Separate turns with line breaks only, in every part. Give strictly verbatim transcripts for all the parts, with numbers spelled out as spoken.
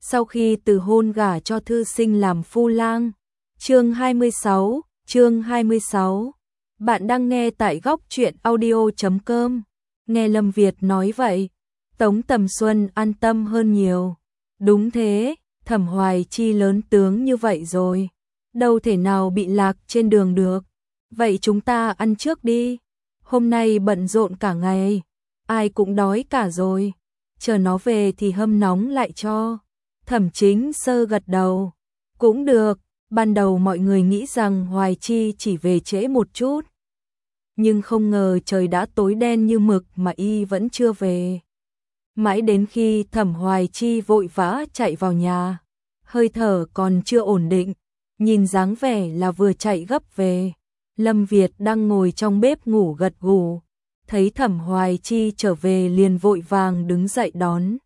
sau khi từ hôn gả cho thư sinh làm phu lang. Chương hai mươi sáu, chương hai mươi sáu. Bạn đang nghe tại góc truyện audio chấm com. Nghe Lâm Việt nói vậy, Tống Tầm Xuân an tâm hơn nhiều. Đúng thế, Thẩm Hoài Chi lớn tướng như vậy rồi, đâu thể nào bị lạc trên đường được. Vậy chúng ta ăn trước đi, hôm nay bận rộn cả ngày, ai cũng đói cả rồi, chờ nó về thì hâm nóng lại cho. Thẩm Chính Sơ gật đầu, cũng được, ban đầu mọi người nghĩ rằng Hoài Chi chỉ về trễ một chút. Nhưng không ngờ trời đã tối đen như mực mà y vẫn chưa về. Mãi đến khi Thẩm Hoài Chi vội vã chạy vào nhà, hơi thở còn chưa ổn định, nhìn dáng vẻ là vừa chạy gấp về. Lâm Việt đang ngồi trong bếp ngủ gật gù, thấy Thẩm Hoài Chi trở về liền vội vàng đứng dậy đón.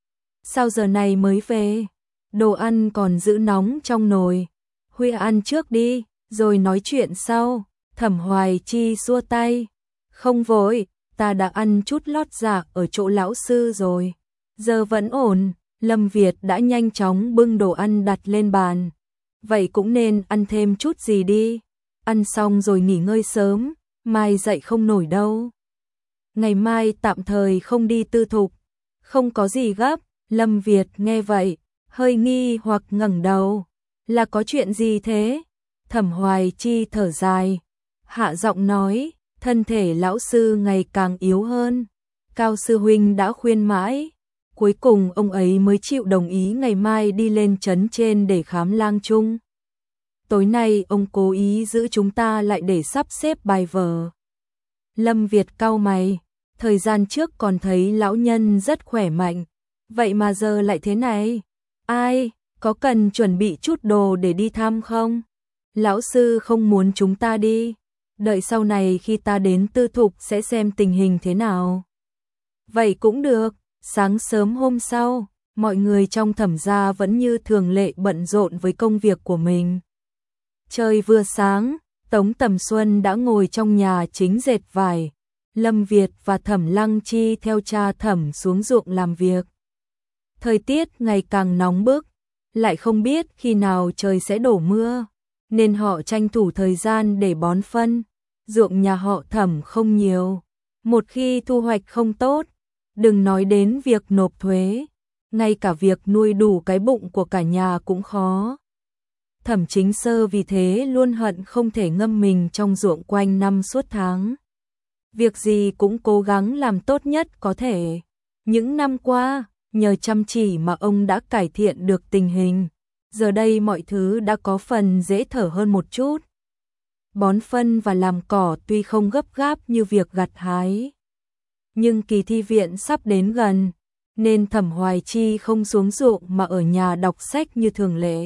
Sao giờ này mới về? Đồ ăn còn giữ nóng trong nồi. Huy ăn trước đi, rồi nói chuyện sau. Thẩm Hoài Chi xua tay. Không vội, ta đã ăn chút lót dạ ở chỗ lão sư rồi. Giờ vẫn ổn. Lâm Việt đã nhanh chóng bưng đồ ăn đặt lên bàn. Vậy cũng nên ăn thêm chút gì đi. Ăn xong rồi nghỉ ngơi sớm, mai dậy không nổi đâu. Ngày mai tạm thời không đi tư thục. Không có gì gấp. Lâm Việt nghe vậy, hơi nghi hoặc ngẩng đầu. Là có chuyện gì thế? Thẩm Hoài Chi thở dài, hạ giọng nói, thân thể lão sư ngày càng yếu hơn. Cao sư huynh đã khuyên mãi, cuối cùng ông ấy mới chịu đồng ý ngày mai đi lên trấn trên để khám lang chung. Tối nay ông cố ý giữ chúng ta lại để sắp xếp bài vở. Lâm Việt cau mày, thời gian trước còn thấy lão nhân rất khỏe mạnh, vậy mà giờ lại thế này. Ai, có cần chuẩn bị chút đồ để đi thăm không? Lão sư không muốn chúng ta đi, đợi sau này khi ta đến tư thục sẽ xem tình hình thế nào. Vậy cũng được. Sáng sớm hôm sau, mọi người trong Thẩm gia vẫn như thường lệ bận rộn với công việc của mình. Trời vừa sáng, Tống Tầm Xuân đã ngồi trong nhà chính dệt vải. Lâm Việt và Thẩm Lăng Chi theo cha Thẩm xuống ruộng làm việc. Thời tiết ngày càng nóng bức, lại không biết khi nào trời sẽ đổ mưa, nên họ tranh thủ thời gian để bón phân. Ruộng nhà họ Thẩm không nhiều, một khi thu hoạch không tốt, đừng nói đến việc nộp thuế, ngay cả việc nuôi đủ cái bụng của cả nhà cũng khó. Thẩm Chính Sơ vì thế luôn hận không thể ngâm mình trong ruộng quanh năm suốt tháng. Việc gì cũng cố gắng làm tốt nhất có thể. Những năm qua, nhờ chăm chỉ mà ông đã cải thiện được tình hình. Giờ đây mọi thứ đã có phần dễ thở hơn một chút. Bón phân và làm cỏ tuy không gấp gáp như việc gặt hái, nhưng kỳ thi viện sắp đến gần, nên Thẩm Hoài Chi không xuống ruộng mà ở nhà đọc sách như thường lệ.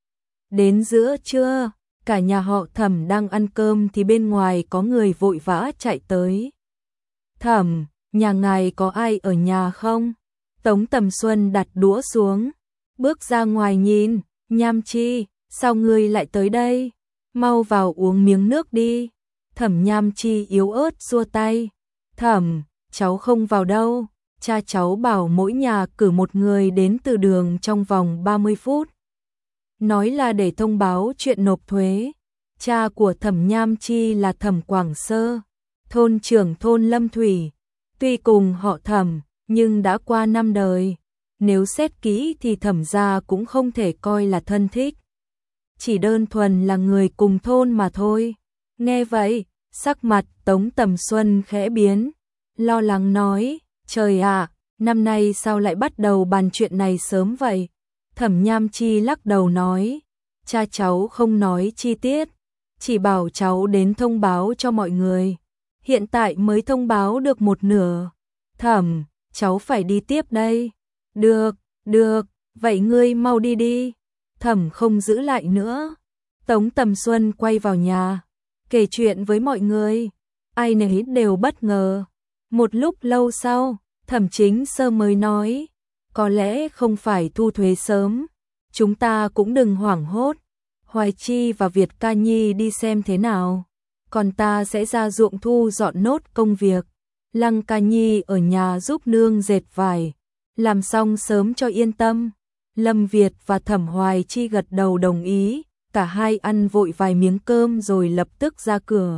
Đến giữa trưa, cả nhà họ Thẩm đang ăn cơm thì bên ngoài có người vội vã chạy tới. Thẩm, nhà ngài có ai ở nhà không? Tống Tầm Xuân đặt đũa xuống, bước ra ngoài nhìn. Nham Chi, sao ngươi lại tới đây? Mau vào uống miếng nước đi. Thẩm Nham Chi yếu ớt xua tay. Thẩm, cháu không vào đâu. Cha cháu bảo mỗi nhà cử một người đến từ đường trong vòng ba mươi phút. Nói là để thông báo chuyện nộp thuế. Cha của Thẩm Nham Chi là Thẩm Quảng Sơ, thôn trưởng thôn Lâm Thủy. Tuy cùng họ Thẩm, nhưng đã qua năm đời. Nếu xét kỹ thì Thẩm gia cũng không thể coi là thân thích. Chỉ đơn thuần là người cùng thôn mà thôi. Nghe vậy, sắc mặt Tống Tầm Xuân khẽ biến, lo lắng nói, trời ạ, năm nay sao lại bắt đầu bàn chuyện này sớm vậy? Thẩm Nham Chi lắc đầu nói, cha cháu không nói chi tiết, chỉ bảo cháu đến thông báo cho mọi người. Hiện tại mới thông báo được một nửa. Thẩm, cháu phải đi tiếp đây. Được, được, vậy ngươi mau đi đi. Thẩm không giữ lại nữa. Tống Tầm Xuân quay vào nhà, kể chuyện với mọi người. Ai nấy đều bất ngờ. Một lúc lâu sau, Thẩm Chính Sơ mới nói, có lẽ không phải thu thuế sớm. Chúng ta cũng đừng hoảng hốt. Hoài Chi và Việt Ca Nhi đi xem thế nào. Còn ta sẽ ra ruộng thu dọn nốt công việc. Lăng Ca Nhi ở nhà giúp nương dệt vải. Làm xong sớm cho yên tâm. Lâm Việt và Thẩm Hoài Chi gật đầu đồng ý, cả hai ăn vội vài miếng cơm rồi lập tức ra cửa.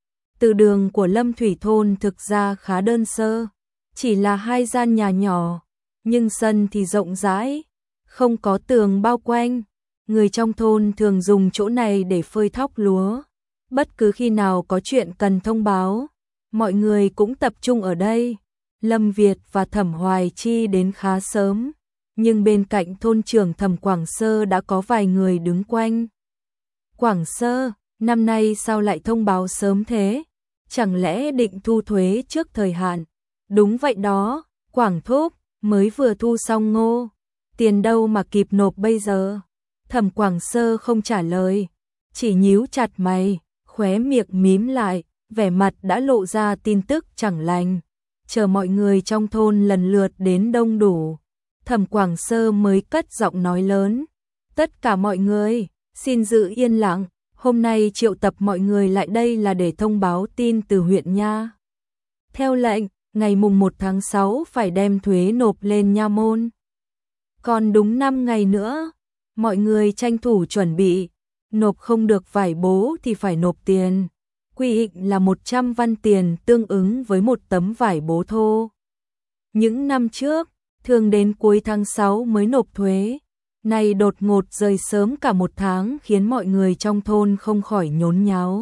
Từ đường của Lâm Thủy thôn thực ra khá đơn sơ, chỉ là hai gian nhà nhỏ, nhưng sân thì rộng rãi, không có tường bao quanh. Người trong thôn thường dùng chỗ này để phơi thóc lúa. Bất cứ khi nào có chuyện cần thông báo, mọi người cũng tập trung ở đây. Lâm Việt và Thẩm Hoài Chi đến khá sớm, nhưng bên cạnh thôn trưởng Thẩm Quảng Sơ đã có vài người đứng quanh. Quảng Sơ, năm nay sao lại thông báo sớm thế? Chẳng lẽ định thu thuế trước thời hạn? Đúng vậy đó, Quảng Thúc, mới vừa thu xong ngô. Tiền đâu mà kịp nộp bây giờ? Thẩm Quảng Sơ không trả lời, chỉ nhíu chặt mày, khóe miệng mím lại, vẻ mặt đã lộ ra tin tức chẳng lành. Chờ mọi người trong thôn lần lượt đến đông đủ, Thẩm Quảng Sơ mới cất giọng nói lớn. Tất cả mọi người, xin giữ yên lặng, hôm nay triệu tập mọi người lại đây là để thông báo tin từ huyện nha. Theo lệnh, ngày mùng một tháng sáu phải đem thuế nộp lên nha môn. Còn đúng năm ngày nữa, mọi người tranh thủ chuẩn bị, nộp không được vải bố thì phải nộp tiền. Quy định là một trăm văn tiền tương ứng với một tấm vải bố thô. Những năm trước, thường đến cuối tháng sáu mới nộp thuế. Này đột ngột rời sớm cả một tháng khiến mọi người trong thôn không khỏi nhốn nháo.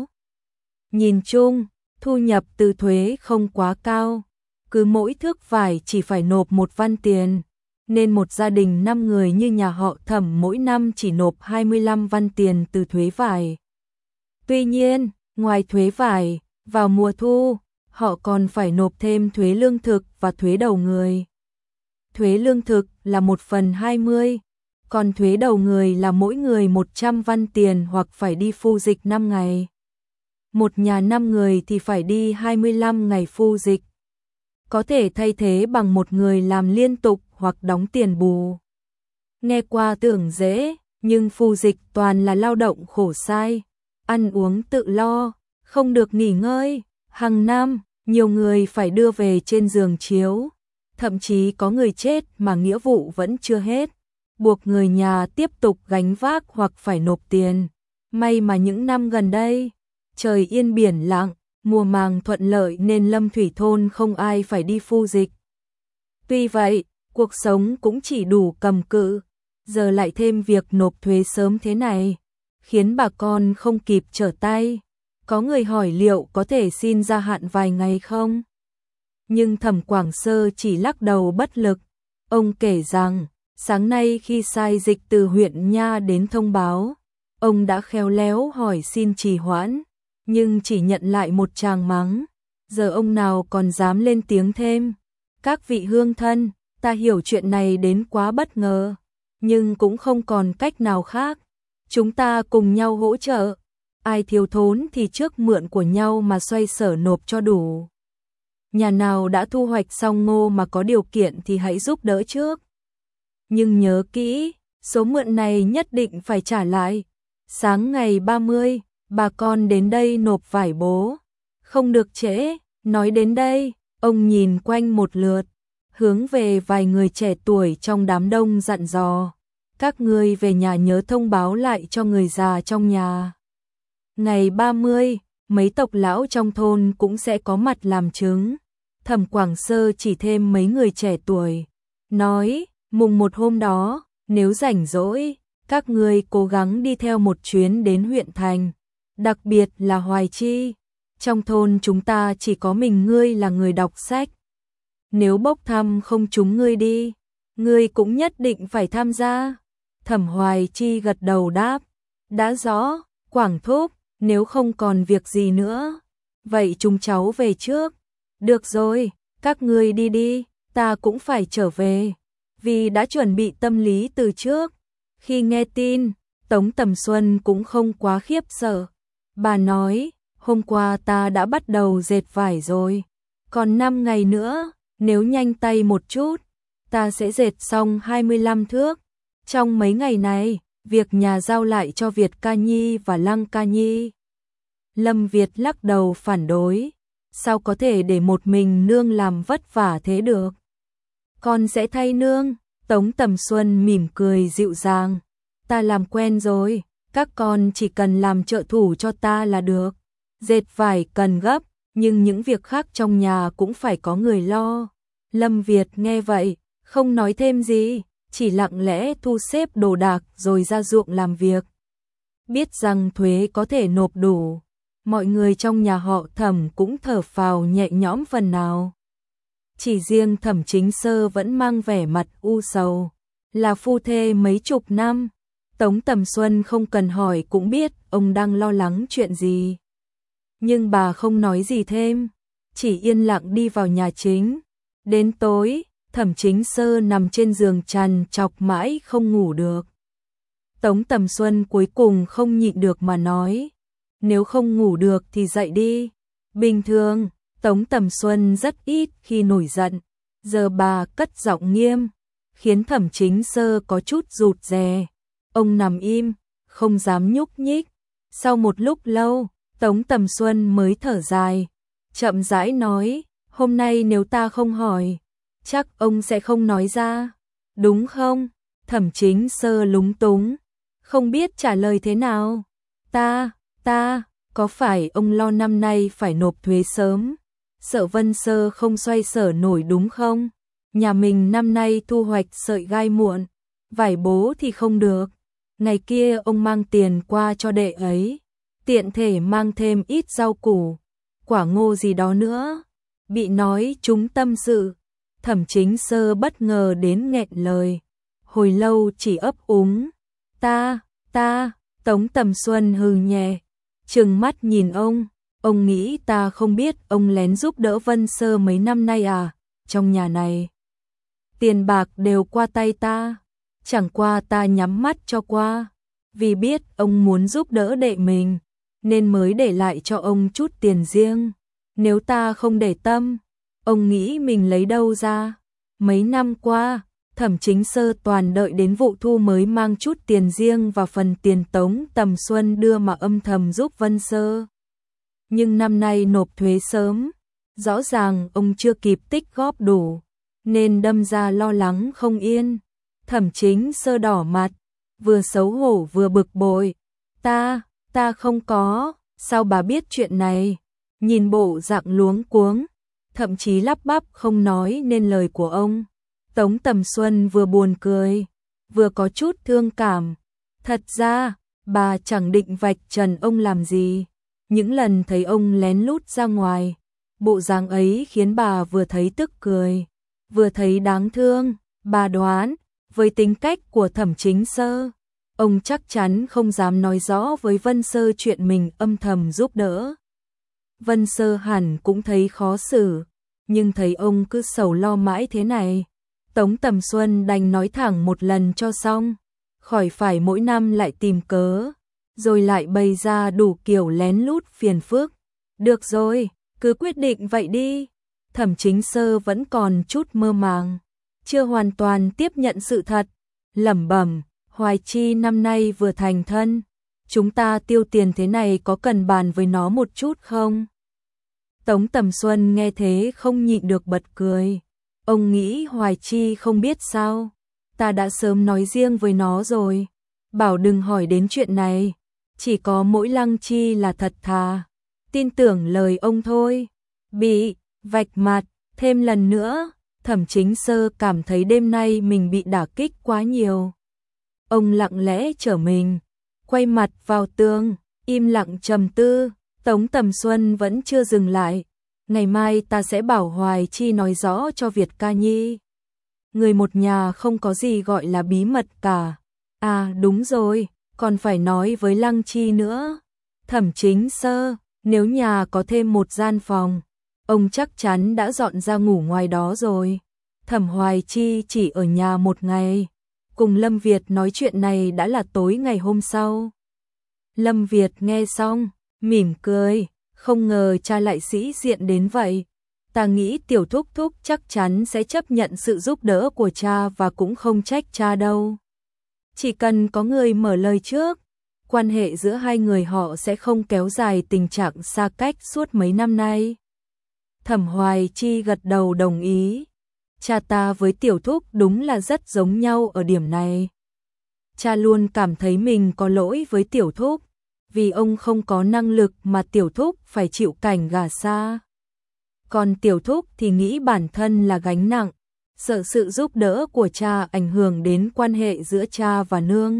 Nhìn chung, thu nhập từ thuế không quá cao. Cứ mỗi thước vải chỉ phải nộp một văn tiền. Nên một gia đình năm người như nhà họ Thẩm mỗi năm chỉ nộp hai mươi lăm văn tiền từ thuế vải. Tuy nhiên, ngoài thuế vải, vào mùa thu, họ còn phải nộp thêm thuế lương thực và thuế đầu người. Thuế lương thực là một phần hai mươi, còn thuế đầu người là mỗi người một trăm văn tiền hoặc phải đi phu dịch năm ngày. Một nhà năm người thì phải đi hai mươi lăm ngày phu dịch. Có thể thay thế bằng một người làm liên tục hoặc đóng tiền bù. Nghe qua tưởng dễ, nhưng phu dịch toàn là lao động khổ sai, ăn uống tự lo, không được nghỉ ngơi. Hàng năm, nhiều người phải đưa về trên giường chiếu, thậm chí có người chết mà nghĩa vụ vẫn chưa hết, buộc người nhà tiếp tục gánh vác hoặc phải nộp tiền. May mà những năm gần đây, trời yên biển lặng, mùa màng thuận lợi nên Lâm Thủy thôn không ai phải đi phu dịch. Tuy vậy, cuộc sống cũng chỉ đủ cầm cự, giờ lại thêm việc nộp thuế sớm thế này, khiến bà con không kịp trở tay. Có người hỏi liệu có thể xin gia hạn vài ngày không? Nhưng Thẩm Quảng Sơ chỉ lắc đầu bất lực. Ông kể rằng, sáng nay khi sai dịch từ huyện nha đến thông báo, ông đã khéo léo hỏi xin trì hoãn, nhưng chỉ nhận lại một tràng mắng. Giờ ông nào còn dám lên tiếng thêm. Các vị hương thân, ta hiểu chuyện này đến quá bất ngờ, nhưng cũng không còn cách nào khác. Chúng ta cùng nhau hỗ trợ. Ai thiếu thốn thì trước mượn của nhau mà xoay sở nộp cho đủ. Nhà nào đã thu hoạch xong ngô mà có điều kiện thì hãy giúp đỡ trước. Nhưng nhớ kỹ, số mượn này nhất định phải trả lại. Sáng ngày ba mươi, bà con đến đây nộp vải bố. Không được trễ. Nói đến đây, ông nhìn quanh một lượt, hướng về vài người trẻ tuổi trong đám đông dặn dò. Các ngươi về nhà nhớ thông báo lại cho người già trong nhà. Ngày ba mươi, mấy tộc lão trong thôn cũng sẽ có mặt làm chứng. Thẩm Quảng Sơ chỉ thêm mấy người trẻ tuổi, nói, mùng một hôm đó, nếu rảnh rỗi, các ngươi cố gắng đi theo một chuyến đến huyện thành, đặc biệt là Hoài Chi. Trong thôn chúng ta chỉ có mình ngươi là người đọc sách. Nếu bốc thăm không chúng ngươi đi, ngươi cũng nhất định phải tham gia. Thẩm Hoài Chi gật đầu đáp, đã rõ, Quảng Thúc, nếu không còn việc gì nữa, vậy chúng cháu về trước. Được rồi, các ngươi đi đi, ta cũng phải trở về, vì đã chuẩn bị tâm lý từ trước. Khi nghe tin, Tống Tầm Xuân cũng không quá khiếp sợ. Bà nói, hôm qua ta đã bắt đầu dệt vải rồi, còn năm ngày nữa, nếu nhanh tay một chút, ta sẽ dệt xong hai mươi lăm thước. Trong mấy ngày này, việc nhà giao lại cho Việt Ca Nhi và Lăng Ca Nhi. Lâm Việt lắc đầu phản đối, sao có thể để một mình nương làm vất vả thế được? Con sẽ thay nương, Tống Tầm Xuân mỉm cười dịu dàng. Ta làm quen rồi, các con chỉ cần làm trợ thủ cho ta là được. Dệt vải cần gấp, nhưng những việc khác trong nhà cũng phải có người lo. Lâm Việt nghe vậy, không nói thêm gì, chỉ lặng lẽ thu xếp đồ đạc rồi ra ruộng làm việc. Biết rằng thuế có thể nộp đủ, mọi người trong nhà họ Thẩm cũng thở phào nhẹ nhõm phần nào. Chỉ riêng Thẩm Chính Sơ vẫn mang vẻ mặt u sầu, là phu thê mấy chục năm. Tống Tầm Xuân không cần hỏi cũng biết ông đang lo lắng chuyện gì. Nhưng bà không nói gì thêm, chỉ yên lặng đi vào nhà chính. Đến tối, Thẩm Chính Sơ nằm trên giường trằn trọc mãi không ngủ được. Tống Tầm Xuân cuối cùng không nhịn được mà nói, nếu không ngủ được thì dậy đi. Bình thường, Tống Tầm Xuân rất ít khi nổi giận, giờ bà cất giọng nghiêm, khiến Thẩm Chính Sơ có chút rụt rè. Ông nằm im, không dám nhúc nhích. Sau một lúc lâu, Tống Tầm Xuân mới thở dài, chậm rãi nói, hôm nay nếu ta không hỏi, chắc ông sẽ không nói ra, đúng không? Thẩm Chính Sơ lúng túng, không biết trả lời thế nào. Ta, ta, có phải ông lo năm nay phải nộp thuế sớm, sợ Vân Sơ không xoay sở nổi đúng không? Nhà mình năm nay thu hoạch sợi gai muộn, vải bố thì không được. Ngày kia ông mang tiền qua cho đệ ấy, tiện thể mang thêm ít rau củ, quả ngô gì đó nữa. Bị nói chúng tâm sự, Thẩm Chính Sơ bất ngờ đến nghẹn lời, hồi lâu chỉ ấp úng. Ta, ta, Tống Tầm Xuân hừ nhẹ, trừng mắt nhìn ông, ông nghĩ ta không biết ông lén giúp đỡ Vân Sơ mấy năm nay à? Trong nhà này, tiền bạc đều qua tay ta, chẳng qua ta nhắm mắt cho qua, vì biết ông muốn giúp đỡ đệ mình, nên mới để lại cho ông chút tiền riêng. Nếu ta không để tâm, ông nghĩ mình lấy đâu ra? Mấy năm qua, Thẩm Chính Sơ toàn đợi đến vụ thu mới mang chút tiền riêng và phần tiền Tống Tầm Xuân đưa mà âm thầm giúp Vân Sơ. Nhưng năm nay nộp thuế sớm, rõ ràng ông chưa kịp tích góp đủ, nên đâm ra lo lắng không yên. Thẩm Chính Sơ đỏ mặt, vừa xấu hổ vừa bực bội. Ta, ta không có, sao bà biết chuyện này? Nhìn bộ dạng luống cuống, thậm chí lắp bắp không nói nên lời của ông. Tống Tầm Xuân vừa buồn cười, vừa có chút thương cảm. Thật ra, bà chẳng định vạch trần ông làm gì. Những lần thấy ông lén lút ra ngoài, bộ dáng ấy khiến bà vừa thấy tức cười, vừa thấy đáng thương. Bà đoán, với tính cách của Thẩm Chính Sơ, ông chắc chắn không dám nói rõ với Vân Sơ chuyện mình âm thầm giúp đỡ. Vân Sơ hẳn cũng thấy khó xử, nhưng thấy ông cứ sầu lo mãi thế này, Tống Tầm Xuân đành nói thẳng một lần cho xong, khỏi phải mỗi năm lại tìm cớ, rồi lại bày ra đủ kiểu lén lút phiền phức. Được rồi, cứ quyết định vậy đi. Thẩm Chính Sơ vẫn còn chút mơ màng, chưa hoàn toàn tiếp nhận sự thật, lẩm bẩm, Hoài Chi năm nay vừa thành thân, chúng ta tiêu tiền thế này có cần bàn với nó một chút không? Tống Tầm Xuân nghe thế không nhịn được bật cười. Ông nghĩ Hoài Chi không biết sao? Ta đã sớm nói riêng với nó rồi, bảo đừng hỏi đến chuyện này, chỉ có mỗi Lăng Chi là thật thà, tin tưởng lời ông thôi. Bị vạch mặt thêm lần nữa, Thẩm Chính Sơ cảm thấy đêm nay mình bị đả kích quá nhiều. Ông lặng lẽ trở mình, quay mặt vào tường, im lặng trầm tư. Tống Tầm Xuân vẫn chưa dừng lại. Ngày mai ta sẽ bảo Hoài Chi nói rõ cho Việt Ca Nhi. Người một nhà không có gì gọi là bí mật cả. À đúng rồi, còn phải nói với Lăng Chi nữa. Thẩm Chính Sơ, nếu nhà có thêm một gian phòng, ông chắc chắn đã dọn ra ngủ ngoài đó rồi. Thẩm Hoài Chi chỉ ở nhà một ngày, cùng Lâm Việt nói chuyện này đã là tối ngày hôm sau. Lâm Việt nghe xong, mỉm cười, không ngờ cha lại sĩ diện đến vậy. Ta nghĩ tiểu thúc thúc chắc chắn sẽ chấp nhận sự giúp đỡ của cha và cũng không trách cha đâu. Chỉ cần có người mở lời trước, quan hệ giữa hai người họ sẽ không kéo dài tình trạng xa cách suốt mấy năm nay. Thẩm Hoài Chi gật đầu đồng ý. cha ta với tiểu thúc đúng là rất giống nhau ở điểm này. Cha luôn cảm thấy mình có lỗi với tiểu thúc, vì ông không có năng lực mà tiểu thúc phải chịu cảnh gả xa. Còn tiểu thúc thì nghĩ bản thân là gánh nặng, sợ sự giúp đỡ của cha ảnh hưởng đến quan hệ giữa cha và nương,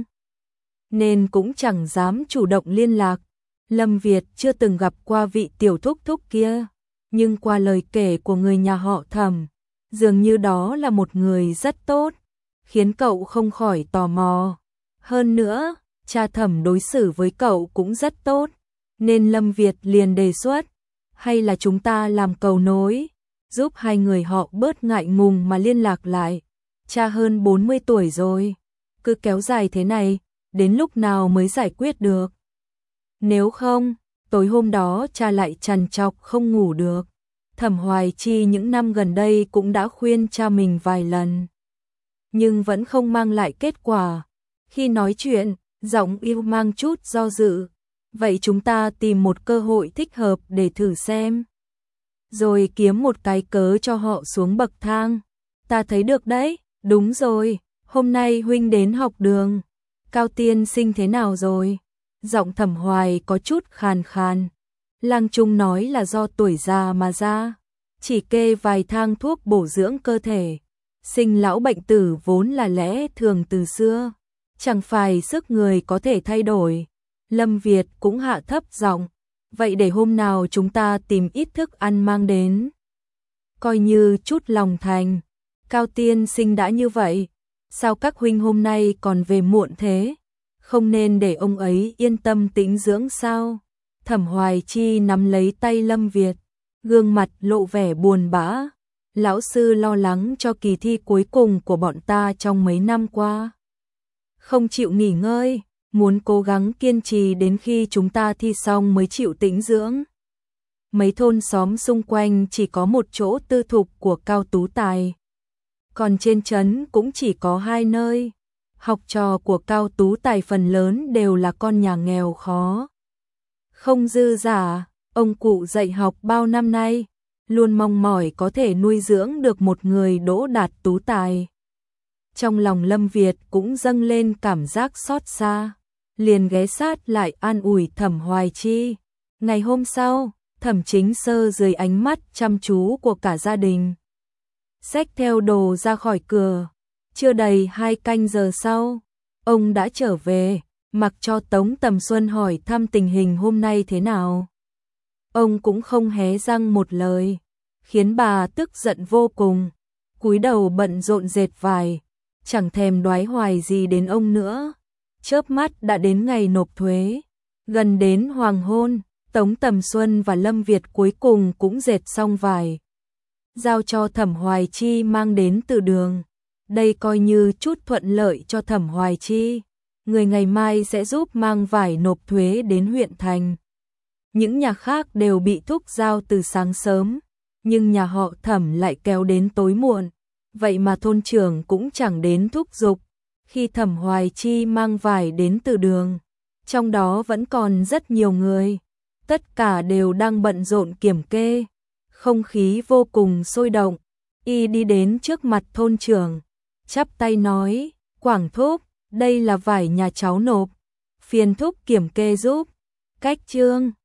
nên cũng chẳng dám chủ động liên lạc. Lâm Việt chưa từng gặp qua vị tiểu thúc thúc kia, nhưng qua lời kể của người nhà họ Thẩm, dường như đó là một người rất tốt, khiến cậu không khỏi tò mò. Hơn nữa, cha Thẩm đối xử với cậu cũng rất tốt, nên Lâm Việt liền đề xuất, hay là chúng ta làm cầu nối, giúp hai người họ bớt ngại ngùng mà liên lạc lại. Cha hơn bốn mươi tuổi rồi, cứ kéo dài thế này, đến lúc nào mới giải quyết được. Nếu không, tối hôm đó cha lại trằn trọc không ngủ được. Thẩm Hoài Chi những năm gần đây cũng đã khuyên cha mình vài lần, nhưng vẫn không mang lại kết quả. Khi nói chuyện, giọng yêu mang chút do dự. Vậy chúng ta tìm một cơ hội thích hợp để thử xem, rồi kiếm một cái cớ cho họ xuống bậc thang. Ta thấy được đấy, đúng rồi, hôm nay huynh đến học đường. Cao tiên sinh thế nào rồi? Giọng Thẩm Hoài có chút khàn khàn. Lang Trung nói là do tuổi già mà ra, chỉ kê vài thang thuốc bổ dưỡng cơ thể. Sinh lão bệnh tử vốn là lẽ thường từ xưa, chẳng phải sức người có thể thay đổi. Lâm Việt cũng hạ thấp giọng, vậy để hôm nào chúng ta tìm ít thức ăn mang đến, coi như chút lòng thành. Cao tiên sinh đã như vậy, sao các huynh hôm nay còn về muộn thế? Không nên để ông ấy yên tâm tĩnh dưỡng sao? Thẩm Hoài Chi nắm lấy tay Lâm Việt, gương mặt lộ vẻ buồn bã. Lão sư lo lắng cho kỳ thi cuối cùng của bọn ta trong mấy năm qua, không chịu nghỉ ngơi, muốn cố gắng kiên trì đến khi chúng ta thi xong mới chịu tĩnh dưỡng. Mấy thôn xóm xung quanh chỉ có một chỗ tư thục của Cao Tú Tài, còn trên trấn cũng chỉ có hai nơi. Học trò của Cao Tú Tài phần lớn đều là con nhà nghèo khó, không dư giả. Ông cụ dạy học bao năm nay, luôn mong mỏi có thể nuôi dưỡng được một người đỗ đạt tú tài. Trong lòng Lâm Việt cũng dâng lên cảm giác xót xa, liền ghé sát lại an ủi Thẩm Hoài Chi. Ngày hôm sau, Thẩm Chính Sơ dưới ánh mắt chăm chú của cả gia đình, xách theo đồ ra khỏi cửa. Chưa đầy hai canh giờ sau, ông đã trở về, mặc cho Tống Tầm Xuân hỏi thăm tình hình hôm nay thế nào. Ông cũng không hé răng một lời, khiến bà tức giận vô cùng, cúi đầu bận rộn dệt vải, chẳng thèm đoái hoài gì đến ông nữa. Chớp mắt đã đến ngày nộp thuế, gần đến hoàng hôn, Tống Tầm Xuân và Lâm Việt cuối cùng cũng dệt xong vải, giao cho Thẩm Hoài Chi mang đến từ đường. Đây coi như chút thuận lợi cho Thẩm Hoài Chi, người ngày mai sẽ giúp mang vải nộp thuế đến huyện thành. Những nhà khác đều bị thúc giao từ sáng sớm, nhưng nhà họ Thẩm lại kéo đến tối muộn, vậy mà thôn trưởng cũng chẳng đến thúc giục. Khi Thẩm Hoài Chi mang vải đến từ đường, trong đó vẫn còn rất nhiều người, tất cả đều đang bận rộn kiểm kê, không khí vô cùng sôi động. Y đi đến trước mặt thôn trưởng, chắp tay nói, Quảng thúc, đây là vải nhà cháu nộp, phiền thúc kiểm kê giúp. Cách chương